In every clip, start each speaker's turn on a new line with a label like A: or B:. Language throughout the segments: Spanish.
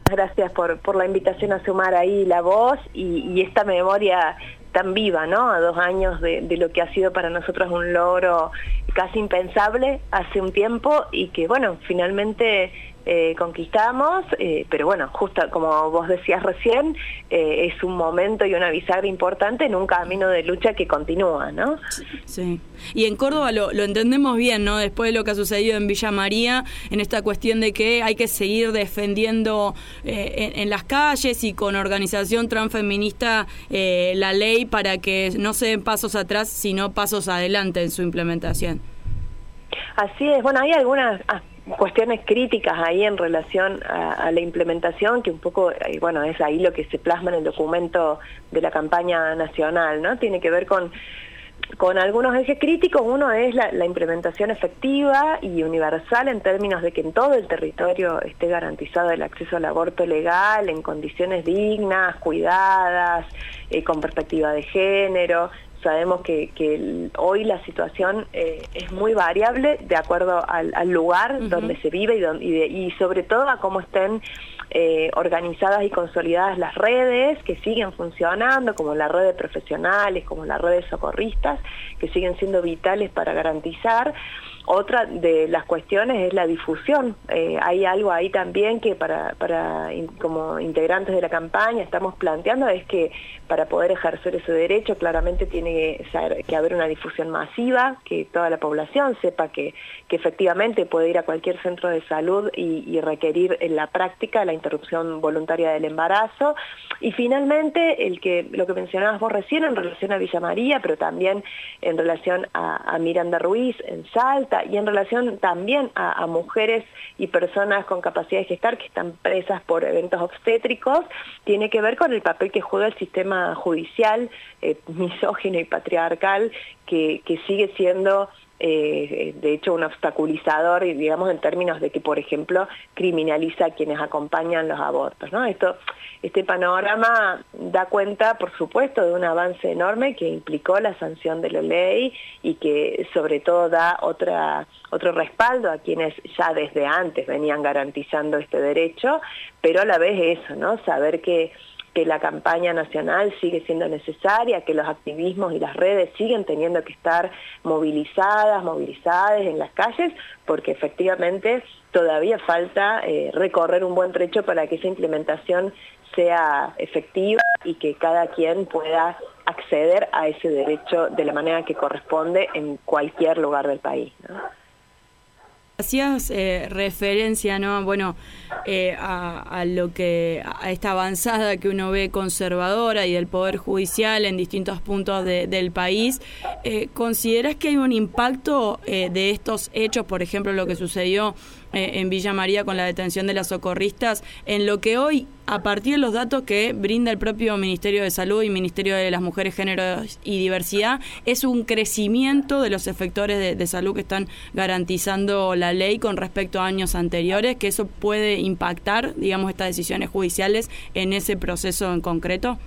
A: Gracias por la invitación a sumar ahí la voz y esta memoria tan viva, ¿no? A 2 años de lo que ha sido para nosotros un logro casi impensable hace un tiempo y que, bueno, finalmente conquistamos, pero bueno, justo como vos decías recién, es un momento y una bisagra importante en un camino de lucha que continúa, ¿no?
B: Sí. Y en Córdoba lo entendemos bien, ¿no? Después de lo que ha sucedido en Villa María, en esta cuestión de que hay que seguir defendiendo en las calles y con organización transfeminista la ley para que no se den pasos atrás, sino pasos adelante en su implementación.
A: Así es, bueno, hay algunas cuestiones críticas ahí en relación a la implementación, que un poco, bueno, es ahí lo que se plasma en el documento de la campaña nacional, ¿no? Tiene que ver con algunos ejes críticos. Uno es la implementación efectiva y universal en términos de que en todo el territorio esté garantizado el acceso al aborto legal en condiciones dignas, cuidadas, con perspectiva de género. Sabemos que hoy la situación es muy variable de acuerdo al lugar donde se vive y sobre todo a cómo estén organizadas y consolidadas las redes que siguen funcionando, como la red de profesionales, como la red de socorristas, que siguen siendo vitales para garantizar. Otra de las cuestiones es la difusión. Hay algo ahí también que como integrantes de la campaña estamos planteando, es que para poder ejercer ese derecho claramente tiene que haber una difusión masiva, que toda la población sepa que efectivamente puede ir a cualquier centro de salud y requerir en la práctica la interrupción voluntaria del embarazo. Y finalmente, lo que mencionabas vos recién en relación a Villa María, pero también en relación a Miranda Ruiz en Salta, y en relación también a mujeres y personas con capacidad de gestar que están presas por eventos obstétricos, tiene que ver con el papel que juega el sistema judicial misógino y patriarcal, que sigue siendo de hecho un obstaculizador, digamos, en términos de que, por ejemplo, criminaliza a quienes acompañan los abortos, ¿no? Este panorama da cuenta, por supuesto, de un avance enorme que implicó la sanción de la ley y que sobre todo da otro respaldo a quienes ya desde antes venían garantizando este derecho, pero a la vez eso, ¿no? Saber que la campaña nacional sigue siendo necesaria, que los activismos y las redes siguen teniendo que estar movilizadas en las calles, porque efectivamente todavía falta recorrer un buen trecho para que esa implementación sea efectiva y que cada quien pueda acceder a ese derecho de la manera que corresponde en cualquier lugar del país, ¿no?
B: Hacías referencia, ¿no? Bueno, a esta avanzada que uno ve conservadora y del Poder Judicial en distintos puntos del país. ¿Considerás que hay un impacto de estos hechos, por ejemplo, lo que sucedió en Villa María con la detención de las socorristas, en lo que hoy, a partir de los datos que brinda el propio Ministerio de Salud y Ministerio de las Mujeres, Género y Diversidad, es un crecimiento de los efectores de salud que están garantizando la ley con respecto a años anteriores, que eso puede impactar, digamos, estas decisiones judiciales en ese proceso en concreto?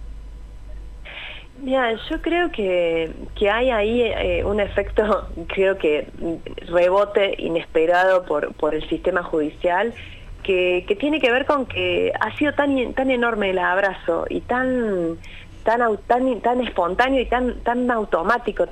A: Mira, yo creo que hay ahí un efecto, creo que rebote inesperado por el sistema judicial, que tiene que ver con que ha sido tan enorme el abrazo y tan espontáneo y tan automático,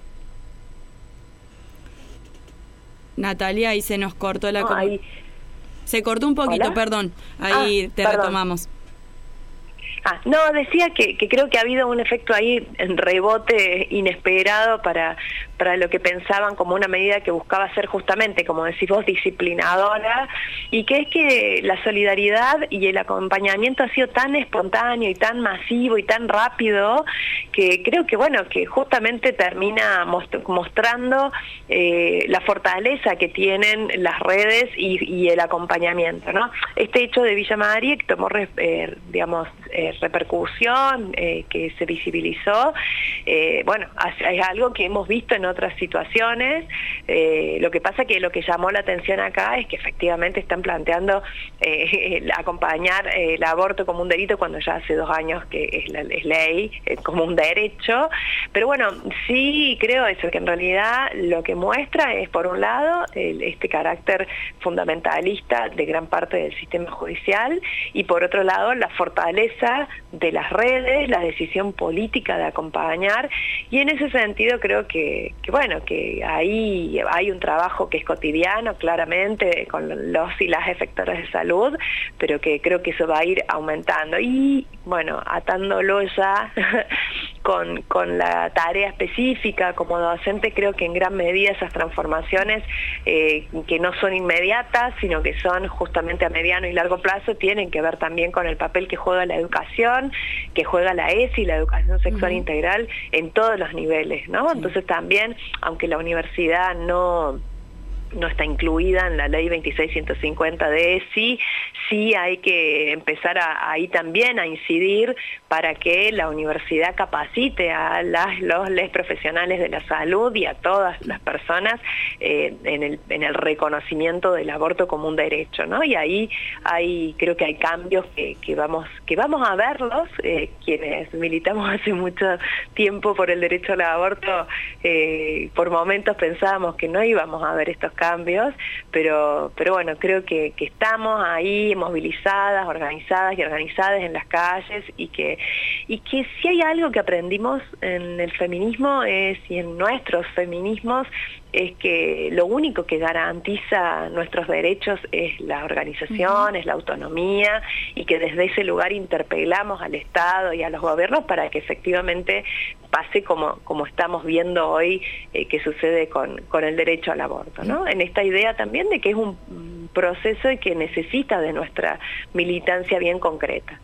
B: Natalia, ahí se nos cortó se cortó un poquito. ¿Hola? Perdón, ahí
A: perdón.
B: Retomamos.
A: No, decía que creo que ha habido un efecto ahí en rebote inesperado para lo que pensaban como una medida que buscaba ser justamente, como decís vos, disciplinadora, y que es que la solidaridad y el acompañamiento ha sido tan espontáneo y tan masivo y tan rápido que creo que, bueno, que justamente termina mostrando la fortaleza que tienen las redes y el acompañamiento, ¿no? Este hecho de Villa María que tomó, repercusión, que se visibilizó, bueno, es algo que hemos visto en en otras situaciones. Lo que pasa que lo que llamó la atención acá es que efectivamente están planteando acompañar el aborto como un delito cuando ya hace 2 años que es ley, como un derecho. Pero bueno, sí creo eso, que en realidad lo que muestra es, por un lado, este carácter fundamentalista de gran parte del sistema judicial, y por otro lado, la fortaleza de las redes, la decisión política de acompañar, y en ese sentido creo que ahí hay un trabajo que es cotidiano, claramente, con los y las efectoras de salud, pero que creo que eso va a ir aumentando. Y bueno, atándolo ya con la tarea específica como docente, creo que en gran medida esas transformaciones que no son inmediatas, sino que son justamente a mediano y largo plazo, tienen que ver también con el papel que juega la educación, que juega la ESI, la educación sexual integral, en todos los niveles, ¿no? Entonces también, aunque la universidad no está incluida en la ley 26150 de ESI, sí hay que empezar ahí también a incidir para que la universidad capacite a los profesionales de la salud y a todas las personas en el reconocimiento del aborto como un derecho, ¿no? Y ahí creo que hay cambios que vamos a verlos, quienes militamos hace mucho tiempo por el derecho al aborto, por momentos pensábamos que no íbamos a ver estos cambios, pero bueno, creo que estamos ahí movilizadas, organizadas en las calles, y que si hay algo que aprendimos en el feminismo y en nuestros feminismos, es que lo único que garantiza nuestros derechos es la organización, es la autonomía, y que desde ese lugar interpelamos al Estado y a los gobiernos para que efectivamente pase como estamos viendo hoy que sucede con el derecho al aborto, ¿no? En esta idea también de que es un proceso y que necesita de nuestra militancia bien concreta.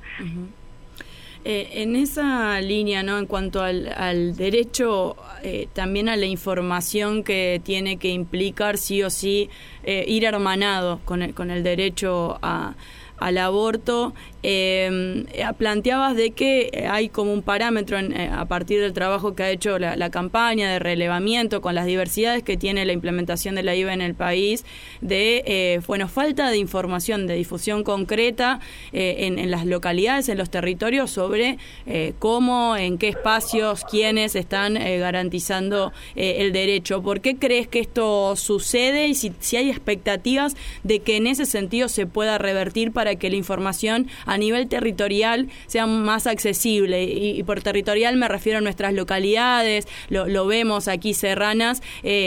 B: En esa línea, ¿no? En cuanto al derecho, también a la información que tiene que implicar sí o sí ir hermanado con el derecho al aborto, planteabas de que hay como un parámetro a partir del trabajo que ha hecho la campaña de relevamiento con las diversidades que tiene la implementación de la IVA en el país, de falta de información, de difusión concreta en las localidades, en los territorios, sobre cómo, en qué espacios, quiénes están garantizando el derecho. ¿Por qué crees que esto sucede, y si hay expectativas de que en ese sentido se pueda revertir para que la información a nivel territorial sea más accesible? Y por territorial me refiero a nuestras localidades, lo vemos aquí serranas,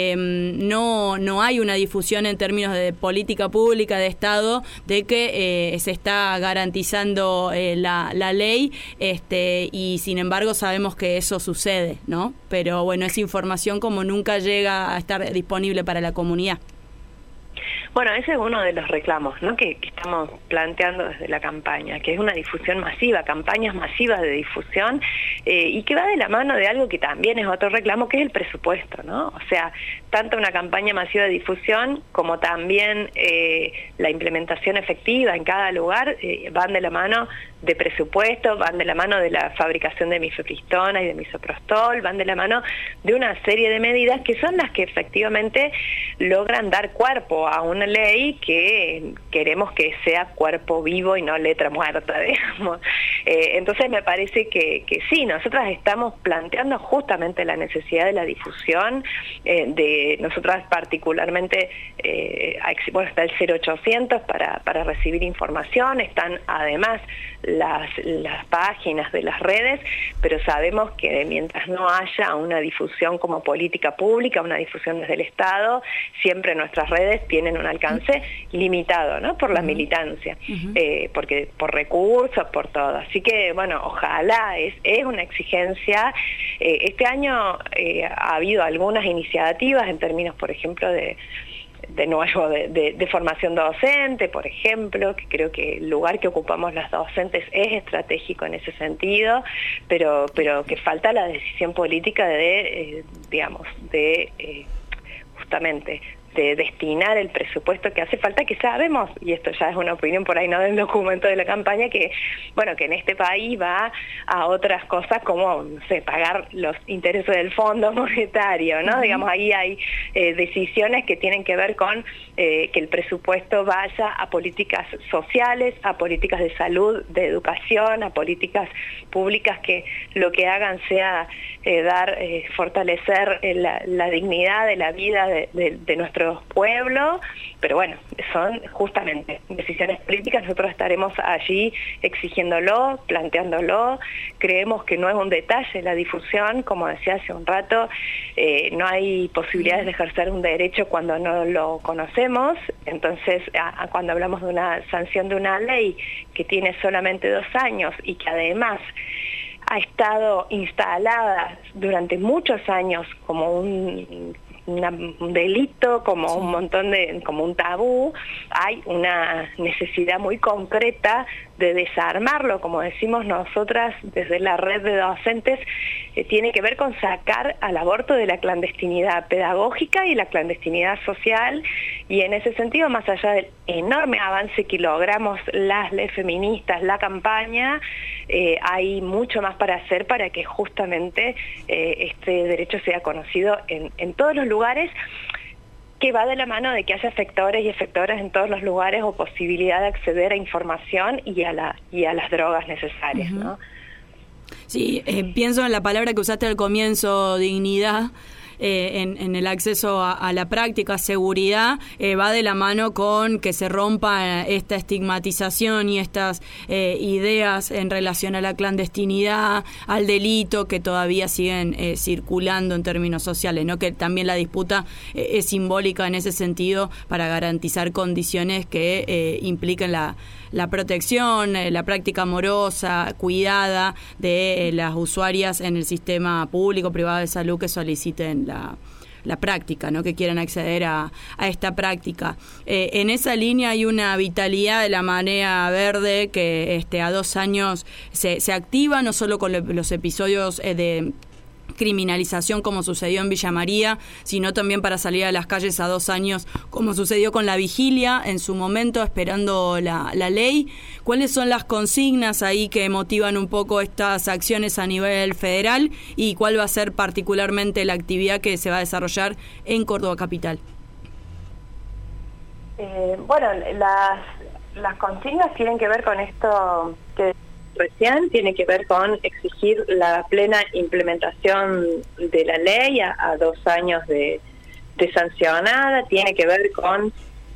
B: no hay una difusión en términos de política pública de Estado de que se está garantizando la ley, y sin embargo sabemos que eso sucede, ¿no? Pero bueno, esa información como nunca llega a estar disponible para la comunidad.
A: Bueno, ese es uno de los reclamos, ¿no?, que estamos planteando desde la campaña, que es una difusión masiva, campañas masivas de difusión, y que va de la mano de algo que también es otro reclamo, que es el presupuesto, ¿no? O sea, tanto una campaña masiva de difusión como también la implementación efectiva en cada lugar van de la mano de presupuesto, van de la mano de la fabricación de mifepristona y de misoprostol, van de la mano de una serie de medidas que son las que efectivamente logran dar cuerpo a una ley que queremos que sea cuerpo vivo y no letra muerta, digamos. Entonces me parece que sí, nosotras estamos planteando justamente la necesidad de la difusión, de nosotras particularmente, está el 0800 para recibir información, están además las páginas de las redes, pero sabemos que mientras no haya una difusión como política pública, una difusión desde el Estado, siempre nuestras redes tienen un alcance limitado, ¿no?, por la militancia, porque por recursos, por todo. Así que, bueno, ojalá, es una exigencia. Este año ha habido algunas iniciativas en términos, por ejemplo, de formación docente, por ejemplo, que creo que el lugar que ocupamos las docentes es estratégico en ese sentido, pero que falta la decisión política justamente destinar el presupuesto que hace falta, que sabemos, y esto ya es una opinión por ahí no del documento de la campaña, que bueno, que en este país va a otras cosas como, no sé, pagar los intereses del Fondo Monetario, ¿no? Digamos, ahí hay decisiones que tienen que ver con que el presupuesto vaya a políticas sociales, a políticas de salud, de educación, a políticas públicas que lo que hagan sea fortalecer la dignidad de la vida de nuestro pueblo, pero bueno, son justamente decisiones políticas. Nosotros estaremos allí exigiéndolo, planteándolo. Creemos que no es un detalle la difusión, como decía hace un rato, no hay posibilidades de ejercer un derecho cuando no lo conocemos. Entonces, cuando hablamos de una sanción de una ley que tiene solamente 2 años y que además ha estado instalada durante muchos años como un delito, como un montón como un tabú, hay una necesidad muy concreta de desarmarlo, como decimos nosotras desde la red de docentes, tiene que ver con sacar al aborto de la clandestinidad pedagógica y la clandestinidad social, y en ese sentido, más allá del enorme avance que logramos las feministas, la campaña, hay mucho más para hacer para que justamente este derecho sea conocido en todos los lugares, que va de la mano de que haya efectores y efectoras en todos los lugares o posibilidad de acceder a información y a las drogas necesarias, ¿no?
B: Sí, pienso en la palabra que usaste al comienzo, dignidad. En el acceso a la práctica, seguridad, va de la mano con que se rompa esta estigmatización y estas ideas en relación a la clandestinidad, al delito, que todavía siguen circulando en términos sociales, ¿no? Que también la disputa es simbólica en ese sentido para garantizar condiciones que impliquen la protección, la práctica amorosa, cuidada de las usuarias en el sistema público, privado de salud que soliciten la práctica, ¿no? Que quieran acceder a esta práctica. En esa línea hay una vitalidad de la marea verde que a 2 años se activa, no solo con los episodios de criminalización como sucedió en Villa María, sino también para salir a las calles a 2 años, como sucedió con la vigilia en su momento, esperando la ley. ¿Cuáles son las consignas ahí que motivan un poco estas acciones a nivel federal y cuál va a ser particularmente la actividad que se va a desarrollar en Córdoba Capital?
A: Bueno, las consignas tienen que ver con esto que recién, tiene que ver con exigir la plena implementación de la ley a 2 años de sancionada, tiene que ver con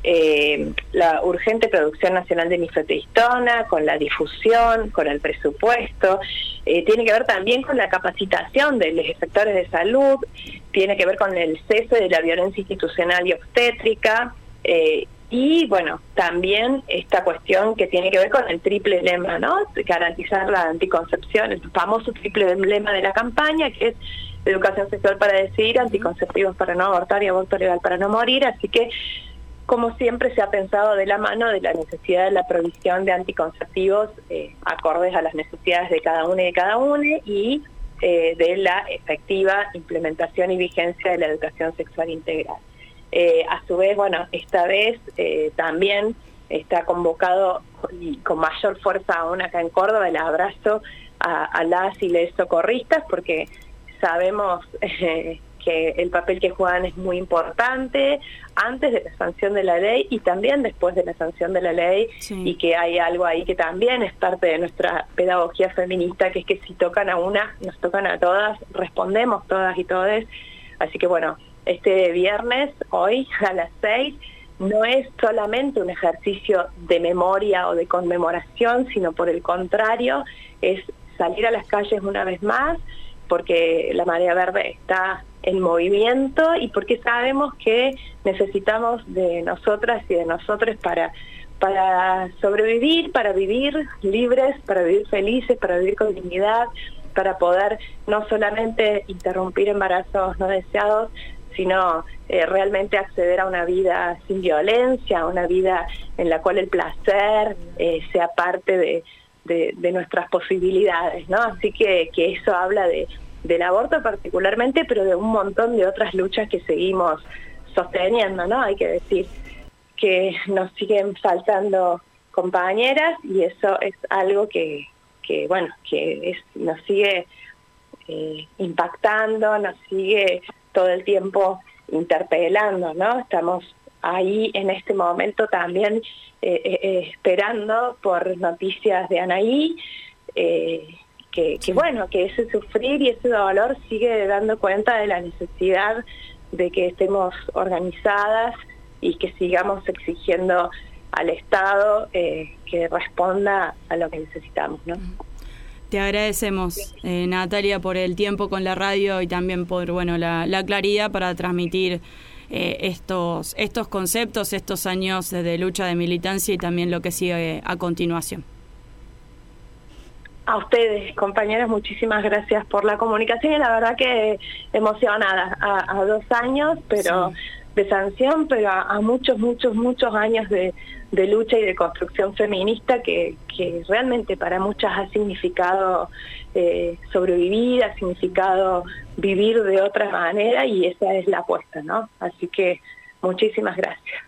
A: la urgente producción nacional de mifepristona, con la difusión, con el presupuesto, tiene que ver también con la capacitación de los sectores de salud, tiene que ver con el cese de la violencia institucional y obstétrica, y bueno, también esta cuestión que tiene que ver con el triple lema, ¿no? Garantizar la anticoncepción, el famoso triple lema de la campaña, que es educación sexual para decidir, anticonceptivos para no abortar y aborto legal para no morir. Así que, como siempre, se ha pensado de la mano de la necesidad de la provisión de anticonceptivos acordes a las necesidades de cada uno y de la efectiva implementación y vigencia de la educación sexual integral. A su vez, bueno, esta vez también está convocado y con mayor fuerza aún acá en Córdoba el abrazo a las y les socorristas, porque sabemos que el papel que juegan es muy importante antes de la sanción de la ley y también después de la sanción de la ley, sí. Y que hay algo ahí que también es parte de nuestra pedagogía feminista, que es que si tocan a una, nos tocan a todas, respondemos todas y todes. Así que bueno, este viernes, hoy a las 6, no es solamente un ejercicio de memoria o de conmemoración, sino por el contrario, es salir a las calles una vez más, porque la marea verde está en movimiento y porque sabemos que necesitamos de nosotras y de nosotros para sobrevivir, para vivir libres, para vivir felices, para vivir con dignidad, para poder no solamente interrumpir embarazos no deseados, sino realmente acceder a una vida sin violencia, a una vida en la cual el placer sea parte de nuestras posibilidades, ¿no? Así que eso habla del aborto particularmente, pero de un montón de otras luchas que seguimos sosteniendo, ¿no? Hay que decir que nos siguen faltando compañeras y eso es algo que nos sigue impactando, nos sigue todo el tiempo interpelando, ¿no? Estamos ahí en este momento también esperando por noticias de Anaí, que ese sufrir y ese dolor sigue dando cuenta de la necesidad de que estemos organizadas y que sigamos exigiendo al Estado que responda a lo que necesitamos, ¿no?
B: Te agradecemos, Natalia, por el tiempo con la radio y también por la claridad para transmitir estos conceptos, estos años de lucha, de militancia y también lo que sigue a continuación.
A: A ustedes, compañeras, muchísimas gracias por la comunicación y la verdad que emocionada a 2 años, pero sí, de sanción, pero a muchos años de lucha y de construcción feminista que realmente para muchas ha significado sobrevivir, ha significado vivir de otra manera y esa es la apuesta, ¿no? Así que muchísimas gracias.